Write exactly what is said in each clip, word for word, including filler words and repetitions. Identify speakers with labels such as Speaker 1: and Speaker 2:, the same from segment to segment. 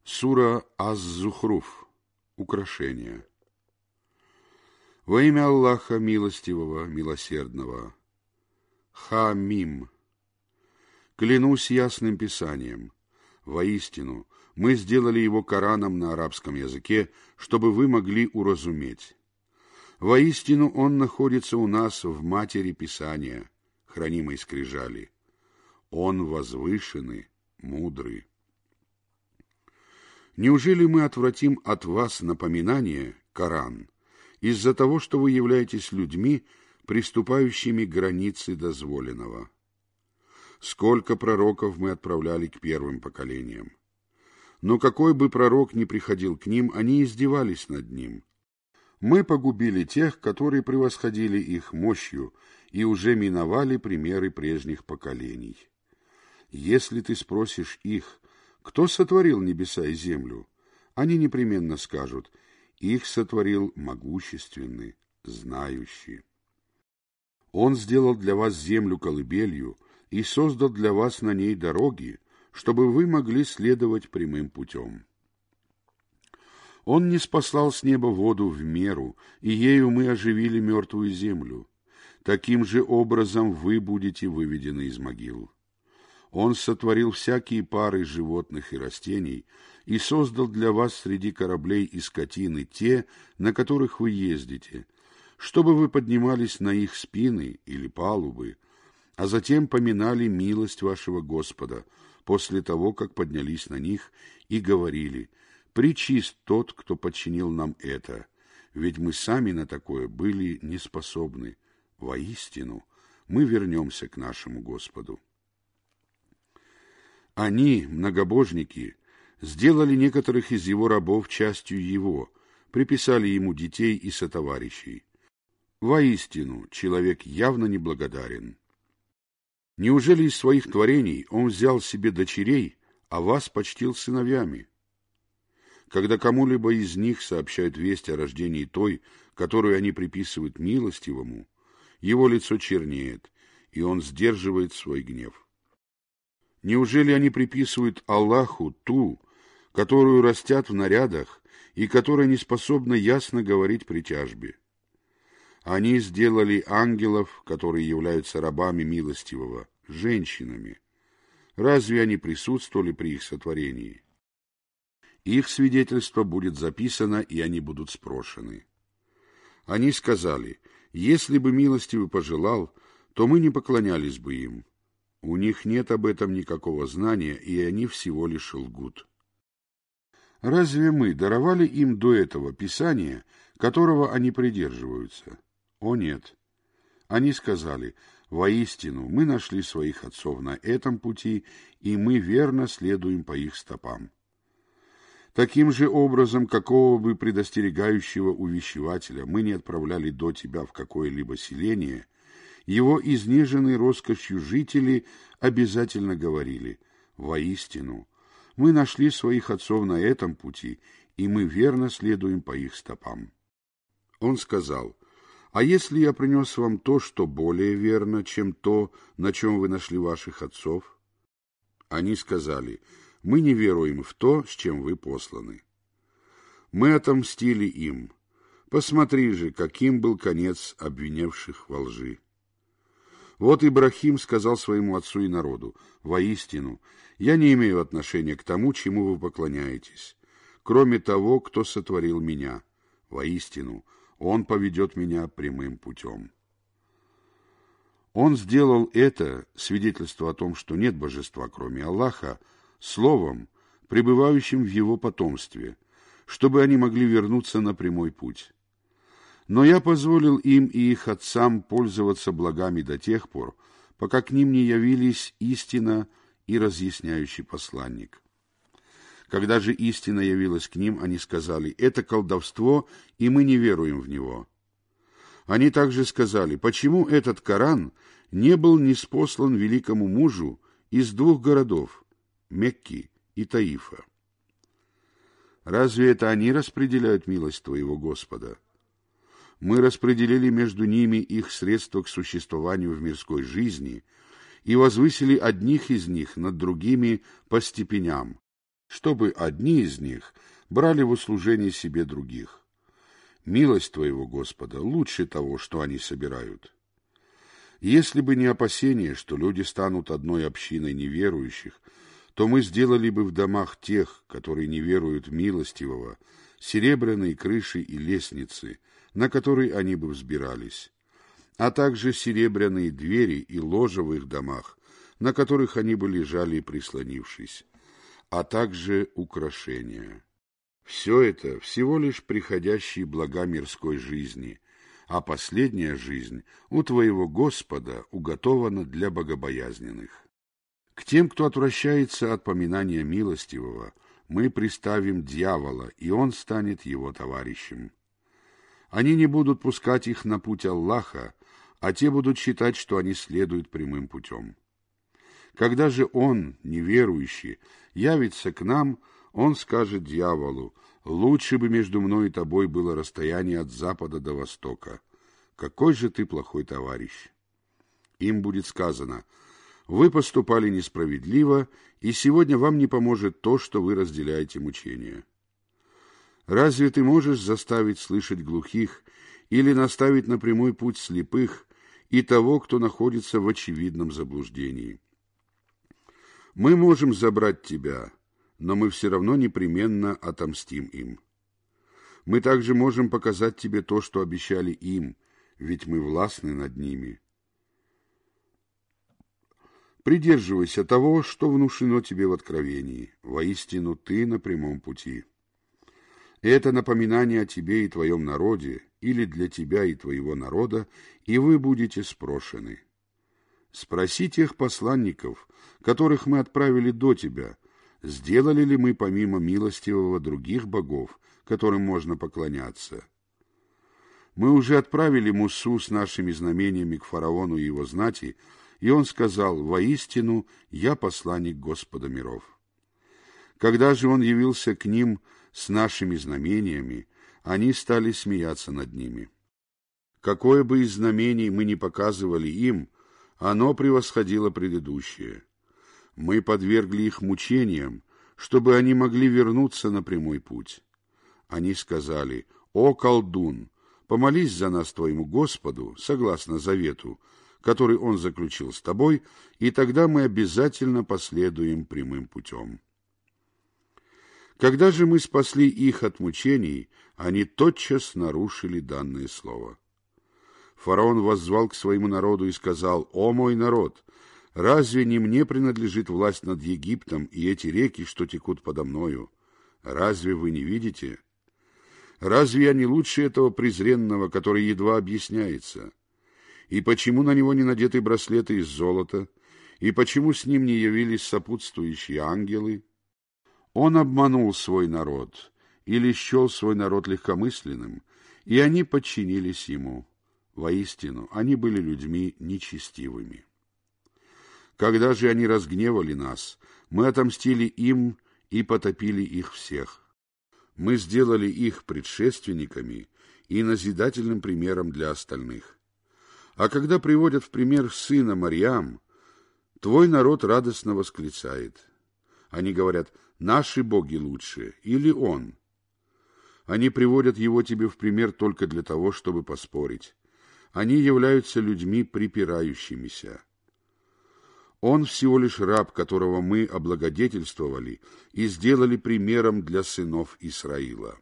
Speaker 1: Сура Аз-Зухруф. Украшения. Во имя Аллаха Милостивого, Милосердного. Ха-Мим. Клянусь ясным писанием. Воистину, мы сделали его Кораном на арабском языке, чтобы вы могли уразуметь. Воистину, он находится у нас в матери Писания, хранимой скрижали. Он возвышенный, мудрый. Неужели мы отвратим от вас напоминание, Коран, из-за того, что вы являетесь людьми, приступающими к границе дозволенного? Сколько пророков мы отправляли к первым поколениям? Но какой бы пророк ни приходил к ним, они издевались над ним. Мы погубили тех, которые превосходили их мощью, и уже миновали примеры прежних поколений. Если ты спросишь их, кто сотворил небеса и землю, они непременно скажут: их сотворил могущественный, знающий. Он сделал для вас землю колыбелью и создал для вас на ней дороги, чтобы вы могли следовать прямым путем. Он ниспослал с неба воду в меру, и ею мы оживили мертвую землю. Таким же образом вы будете выведены из могил. Он сотворил всякие пары животных и растений и создал для вас среди кораблей и скотины те, на которых вы ездите, чтобы вы поднимались на их спины или палубы, а затем поминали милость вашего Господа после того, как поднялись на них и говорили: «Пречист тот, кто подчинил нам это, ведь мы сами на такое были неспособны. Воистину, мы вернемся к нашему Господу». Они, многобожники, сделали некоторых из его рабов частью его, приписали ему детей и сотоварищей. Воистину, человек явно неблагодарен. Неужели из своих творений он взял себе дочерей, а вас почтил сыновьями? Когда кому-либо из них сообщают весть о рождении той, которую они приписывают милостивому, его лицо чернеет, и он сдерживает свой гнев. Неужели они приписывают Аллаху ту, которую растят в нарядах и которая не способна ясно говорить при тяжбе? Они сделали ангелов, которые являются рабами милостивого, женщинами. Разве они присутствовали при их сотворении? Их свидетельство будет записано, и они будут спрошены. Они сказали: если бы милостивый пожелал, то мы не поклонялись бы им. У них нет об этом никакого знания, и они всего лишь лгут. Разве мы даровали им до этого Писание, которого они придерживаются? О нет. Они сказали: воистину, мы нашли своих отцов на этом пути, и мы верно следуем по их стопам. Таким же образом, какого бы предостерегающего увещевателя мы не отправляли до тебя в какое-либо селение, его изнеженные роскошью жители обязательно говорили: воистину, мы нашли своих отцов на этом пути, и мы верно следуем по их стопам. Он сказал: а если я принес вам то, что более верно, чем то, на чем вы нашли ваших отцов? Они сказали: мы не веруем в то, с чем вы посланы. Мы отомстили им. Посмотри же, каким был конец обвинявших во лжи. Вот Ибрахим сказал своему отцу и народу: воистину, я не имею отношения к тому, чему вы поклоняетесь, кроме того, кто сотворил меня. Воистину, он поведет меня прямым путем. Он сделал это, свидетельство о том, что нет божества, кроме Аллаха, словом, пребывающим в его потомстве, чтобы они могли вернуться на прямой путь. Но я позволил им и их отцам пользоваться благами до тех пор, пока к ним не явились истина и разъясняющий посланник. Когда же истина явилась к ним, они сказали: это колдовство, и мы не веруем в него. Они также сказали: почему этот Коран не был ниспослан великому мужу из двух городов, Мекки и Таифа? Разве это они распределяют милость твоего Господа? Мы распределили между ними их средства к существованию в мирской жизни и возвысили одних из них над другими по степеням, чтобы одни из них брали в услужение себе других. Милость Твоего, Господа, лучше того, что они собирают. Если бы не опасение, что люди станут одной общиной неверующих, то мы сделали бы в домах тех, которые не веруют милостивого, серебряные крыши и лестницы, на которые они бы взбирались, а также серебряные двери и ложа в их домах, на которых они бы лежали, прислонившись, а также украшения. Все это всего лишь приходящие блага мирской жизни, а последняя жизнь у Твоего Господа уготована для богобоязненных. К тем, кто отвращается от поминания милостивого, мы приставим дьявола, и он станет его товарищем. Они не будут пускать их на путь Аллаха, а те будут считать, что они следуют прямым путем. Когда же он, неверующий, явится к нам, он скажет дьяволу: «Лучше бы между мной и тобой было расстояние от запада до востока. Какой же ты плохой товарищ!» Им будет сказано: «Вы поступали несправедливо, и сегодня вам не поможет то, что вы разделяете мучения. Разве ты можешь заставить слышать глухих или наставить на прямой путь слепых и того, кто находится в очевидном заблуждении? Мы можем забрать тебя, но мы все равно непременно отомстим им. Мы также можем показать тебе то, что обещали им, ведь мы властны над ними. Придерживайся того, что внушено тебе в откровении. Воистину, ты на прямом пути. Это напоминание о тебе и твоем народе, или для тебя и твоего народа, и вы будете спрошены. Спроси тех посланников, которых мы отправили до тебя, сделали ли мы помимо милостивого других богов, которым можно поклоняться. Мы уже отправили Мусу с нашими знамениями к фараону и его знати, и он сказал: «Воистину, я посланник Господа миров». Когда же он явился к ним с нашими знамениями, они стали смеяться над ними. Какое бы из знамений мы ни показывали им, оно превосходило предыдущее. Мы подвергли их мучениям, чтобы они могли вернуться на прямой путь. Они сказали: «О, колдун, помолись за нас твоему Господу, согласно завету, который он заключил с тобой, и тогда мы обязательно последуем прямым путем». Когда же мы спасли их от мучений, они тотчас нарушили данное слово. Фараон воззвал к своему народу и сказал: «О мой народ, разве не мне принадлежит власть над Египтом и эти реки, что текут подо мною? Разве вы не видите? Разве я не лучше этого презренного, который едва объясняется? И почему на него не надеты браслеты из золота? И почему с ним не явились сопутствующие ангелы?» Он обманул свой народ или счел свой народ легкомысленным, и они подчинились ему. Воистину, они были людьми нечестивыми. Когда же они разгневали нас, мы отомстили им и потопили их всех. Мы сделали их предшественниками и назидательным примером для остальных. А когда приводят в пример сына Марьям, твой народ радостно восклицает. Они говорят: «Наши боги лучше» или «Он». Они приводят его тебе в пример только для того, чтобы поспорить. Они являются людьми припирающимися. Он всего лишь раб, которого мы облагодетельствовали и сделали примером для сынов Исраила.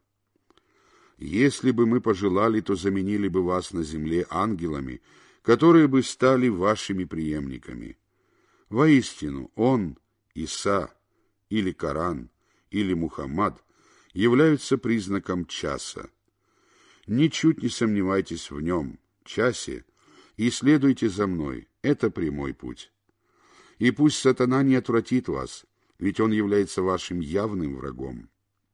Speaker 1: Если бы мы пожелали, то заменили бы вас на земле ангелами, которые бы стали вашими преемниками. Воистину, он, Иса, или Коран, или Мухаммад являются признаком часа. Ничуть не сомневайтесь в нем, часе, и следуйте за мной, это прямой путь. И пусть сатана не отвратит вас, ведь он является вашим явным врагом.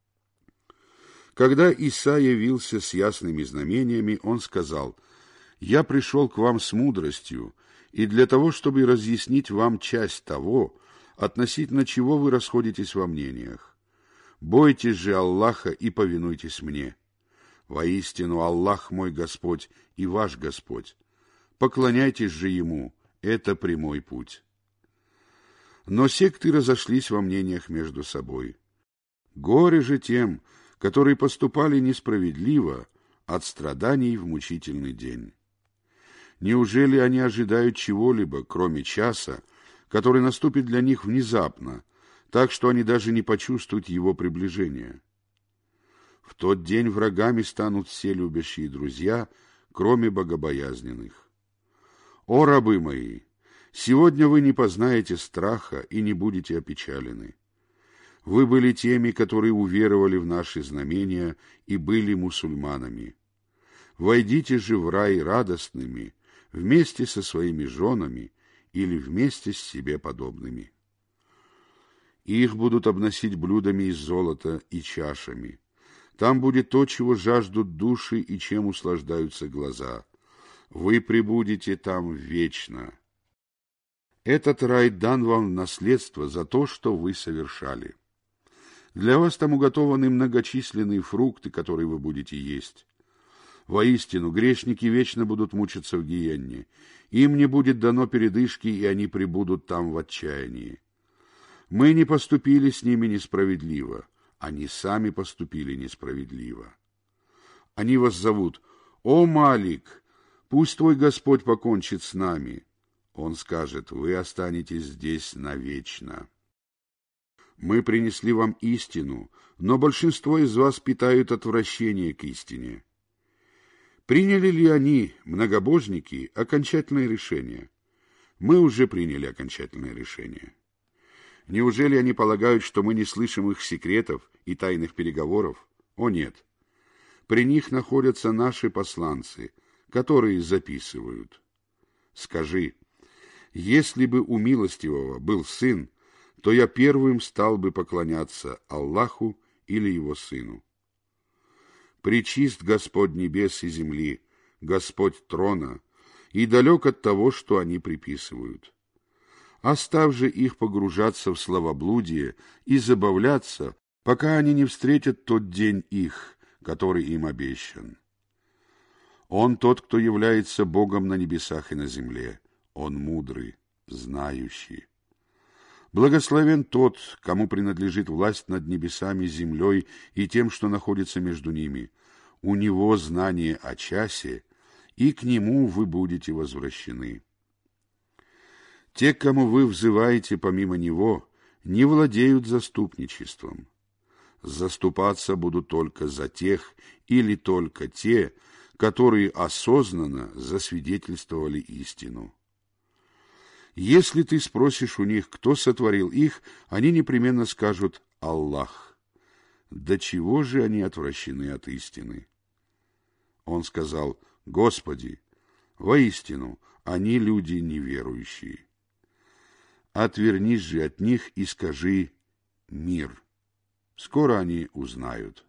Speaker 1: Когда Иса явился с ясными знамениями, он сказал: «Я пришел к вам с мудростью, и для того, чтобы разъяснить вам часть того, относительно чего вы расходитесь во мнениях. Бойтесь же Аллаха и повинуйтесь мне. Воистину, Аллах мой Господь и ваш Господь. Поклоняйтесь же Ему, это прямой путь». Но секты разошлись во мнениях между собой. Горе же тем, которые поступали несправедливо от страданий в мучительный день. Неужели они ожидают чего-либо, кроме часа, который наступит для них внезапно, так что они даже не почувствуют его приближения? В тот день врагами станут все любящие друзья, кроме богобоязненных. О, рабы мои! Сегодня вы не познаете страха и не будете опечалены. Вы были теми, которые уверовали в наши знамения и были мусульманами. Войдите же в рай радостными, вместе со своими женами или вместе с себе подобными. Их будут обносить блюдами из золота и чашами. Там будет то, чего жаждут души и чем услаждаются глаза. Вы пребудете там вечно. Этот рай дан вам в наследство за то, что вы совершали. Для вас там уготованы многочисленные фрукты, которые вы будете есть. Воистину, грешники вечно будут мучиться в гиенне. Им не будет дано передышки, и они пребудут там в отчаянии. Мы не поступили с ними несправедливо, они сами поступили несправедливо. Они вас зовут: «О, Малик, пусть твой Господь покончит с нами». Он скажет: вы останетесь здесь навечно. Мы принесли вам истину, но большинство из вас питают отвращение к истине. Приняли ли они, многобожники, окончательное решение? Мы уже приняли окончательное решение. Неужели они полагают, что мы не слышим их секретов и тайных переговоров? О нет! При них находятся наши посланцы, которые записывают. Скажи: если бы у милостивого был сын, то я первым стал бы поклоняться Аллаху или его сыну. Пречист Господь небес и земли, Господь трона, и далек от того, что они приписывают. Оставь же их погружаться в словоблудие и забавляться, пока они не встретят тот день их, который им обещан. Он тот, кто является Богом на небесах и на земле. Он мудрый, знающий. Благословен тот, кому принадлежит власть над небесами, землей и тем, что находится между ними. У него знание о часе, и к нему вы будете возвращены. Те, к кому вы взываете помимо него, не владеют заступничеством. Заступаться будут только за тех или только те, которые осознанно засвидетельствовали истину. Если ты спросишь у них, кто сотворил их, они непременно скажут: Аллах. До чего же они отвращены от истины? Он сказал: Господи, воистину, они люди неверующие. Отвернись же от них и скажи: мир. Скоро они узнают.